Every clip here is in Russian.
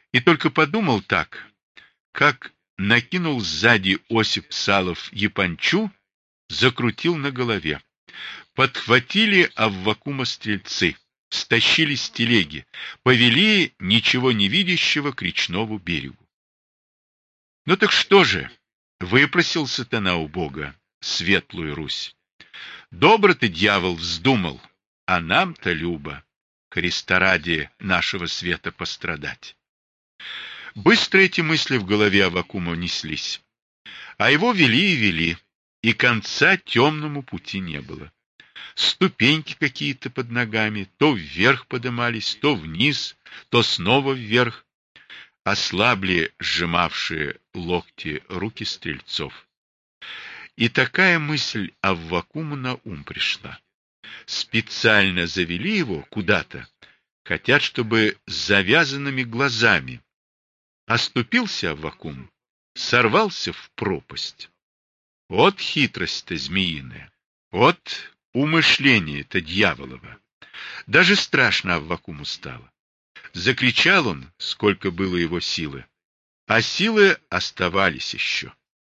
И только подумал так, как накинул сзади Осип Салов япончу, закрутил на голове. Подхватили Аввакума стрельцы, стащили с телеги, повели ничего не видящего к речному берегу. Ну так что же, выпросил сатана у Бога светлую Русь. Добро ты, дьявол, вздумал, а нам-то любо Христа ради нашего света пострадать. Быстро эти мысли в голове Аввакума неслись, а его вели и вели, и конца темному пути не было. Ступеньки какие-то под ногами, то вверх подымались, то вниз, то снова вверх. Ослабли сжимавшие локти руки стрельцов. И такая мысль Аввакуму на ум пришла. Специально завели его куда-то, хотят, чтобы с завязанными глазами. Оступился Аввакум, сорвался в пропасть. Вот хитрость-то змеиная, вот умышление-то дьяволово. Даже страшно Аввакуму стало. Закричал он, сколько было его силы, а силы оставались еще.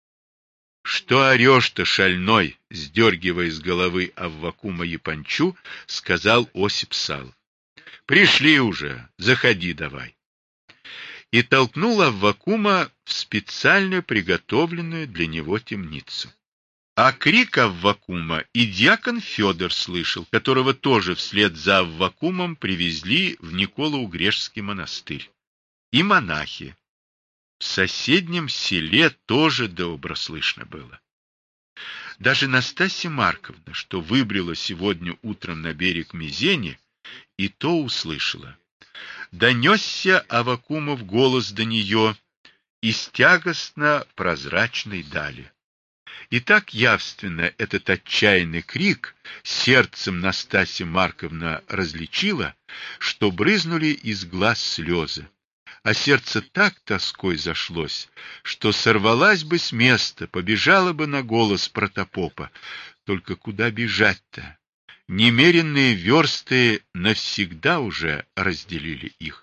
Что орешь-то, шальной, сдергивая с головы Аввакума япончу, сказал Осип Салов. Пришли уже, заходи давай. И толкнул Аввакума в специально приготовленную для него темницу. А крик Аввакума и дьякон Федор слышал, которого тоже вслед за Аввакумом привезли в Николо-Угрешский монастырь. И монахи. В соседнем селе тоже добро слышно было. Даже Настасья Марковна, что выбрела сегодня утром на берег Мезени, и то услышала. Донесся Аввакумов голос до нее из тягостно-прозрачной дали. И так явственно этот отчаянный крик сердцем Настасья Марковна различила, что брызнули из глаз слезы, а сердце так тоской зашлось, что сорвалась бы с места, побежала бы на голос протопопа. Только куда бежать-то? Немеренные версты навсегда уже разделили их.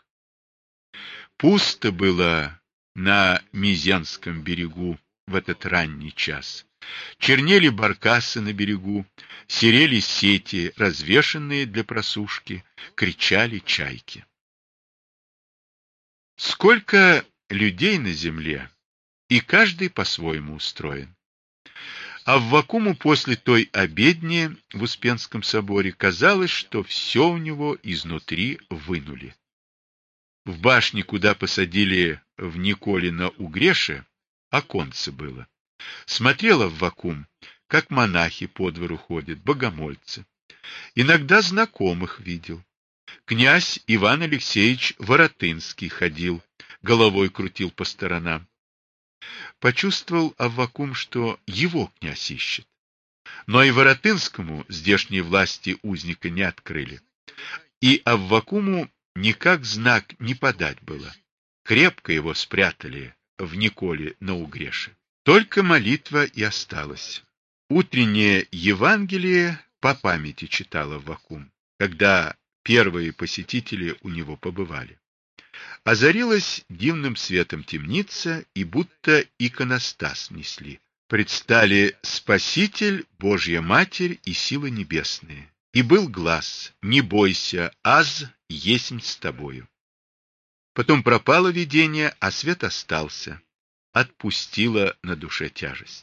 Пусто было на Мезенском берегу в этот ранний час. Чернели баркасы на берегу, серели сети, развешанные для просушки, кричали чайки. Сколько людей на земле, и каждый по-своему устроен. Аввакуму после той обедни в Успенском соборе казалось, что все у него изнутри вынули. В башне, куда посадили в Николино-Угреше, оконце было. Смотрел Аввакум, как монахи по двору ходят, богомольцы. Иногда знакомых видел. Князь Иван Алексеевич Воротынский ходил, головой крутил по сторонам. Почувствовал Аввакум, что его князь ищет. Но и Воротынскому здешние власти узника не открыли. И Аввакуму никак знак не подать было. Крепко его спрятали в Николе на Угреше. Только молитва и осталась. Утреннее Евангелие по памяти читал Аввакум, когда первые посетители у него побывали. Озарилась дивным светом темница, и будто иконостас несли. Предстали Спаситель, Божья Матерь и силы небесные. И был глас: не бойся, аз есмь с тобою. Потом пропало видение, а свет остался. Отпустила на душе тяжесть.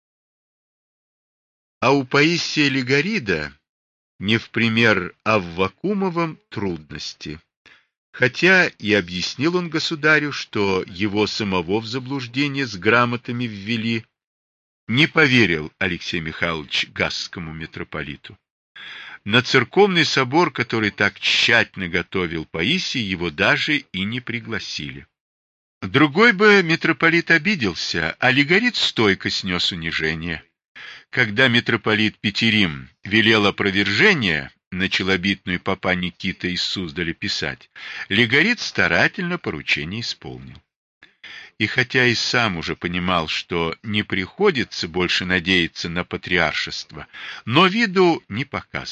А у Паисия Легорида не в пример Аввакумовым трудности. Хотя и объяснил он государю, что его самого в заблуждение с грамотами ввели, не поверил Алексей Михайлович гасскому митрополиту. На церковный собор, который так тщательно готовил Паисий, его даже и не пригласили. Другой бы митрополит обиделся, а Легорид стойко снес унижение. Когда митрополит Петерим велел опровержение на челобитную попа Никита из Суздаля писать, Легорид старательно поручение исполнил. И хотя и сам уже понимал, что не приходится больше надеяться на патриаршество, но виду не показывал.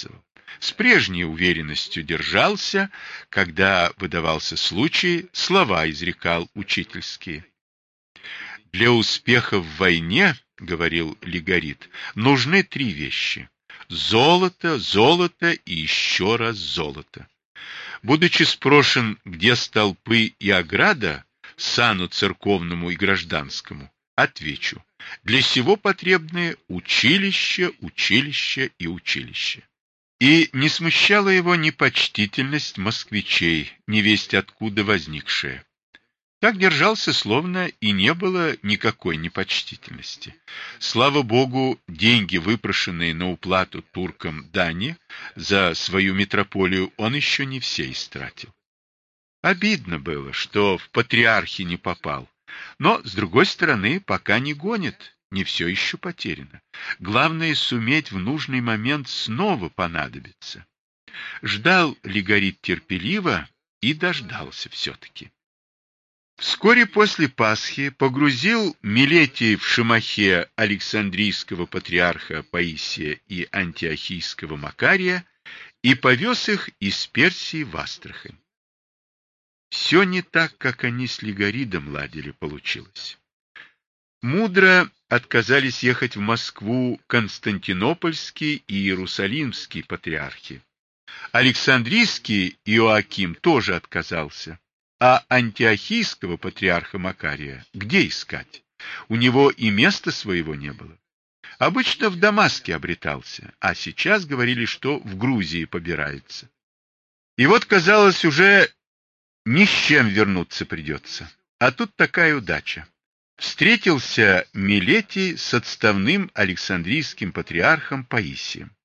С прежней уверенностью держался, когда выдавался случай, слова изрекал учительские. Для успеха в войне, говорил Лигорит, нужны 3 вещи: золото, золото и еще раз золото. Будучи спрошен, где столпы и ограда сану церковному и гражданскому, отвечу: для сего потребны училище, училище и училище. И не смущала его непочтительность москвичей, невесть откуда возникшая. Так держался, словно и не было никакой непочтительности. Слава Богу, деньги, выпрошенные на уплату туркам дани за свою митрополию, он еще не все истратил. Обидно было, что в патриархи не попал. Но, с другой стороны, пока не гонит, не все еще потеряно. Главное — суметь в нужный момент снова понадобиться. Ждал Лигорит терпеливо и дождался все-таки. Вскоре после Пасхи погрузил Милетий в шемахе Александрийского патриарха Паисия и антиохийского Макария и повез их из Персии в Астрахань. Все не так, как они с Лигоридом ладили, получилось. Мудро отказались ехать в Москву Константинопольский и Иерусалимский патриархи. Александрийский Иоаким тоже отказался. А антиохийского патриарха Макария где искать? У него и места своего не было. Обычно в Дамаске обретался, а сейчас говорили, что в Грузии побирается. И вот, казалось, уже ни с чем вернуться придется. А тут такая удача. Встретился Милетий с отставным Александрийским патриархом Паисием.